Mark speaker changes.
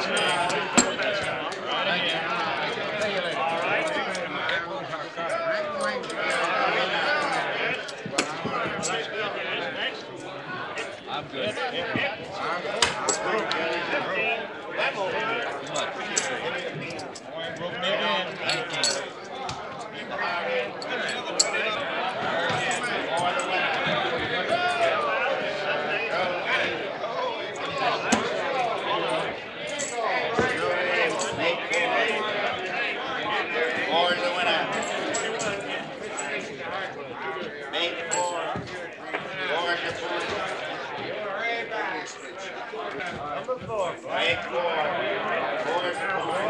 Speaker 1: I'm good.
Speaker 2: Four is the winner. Make four. Four is the point. Make four. Four is the point.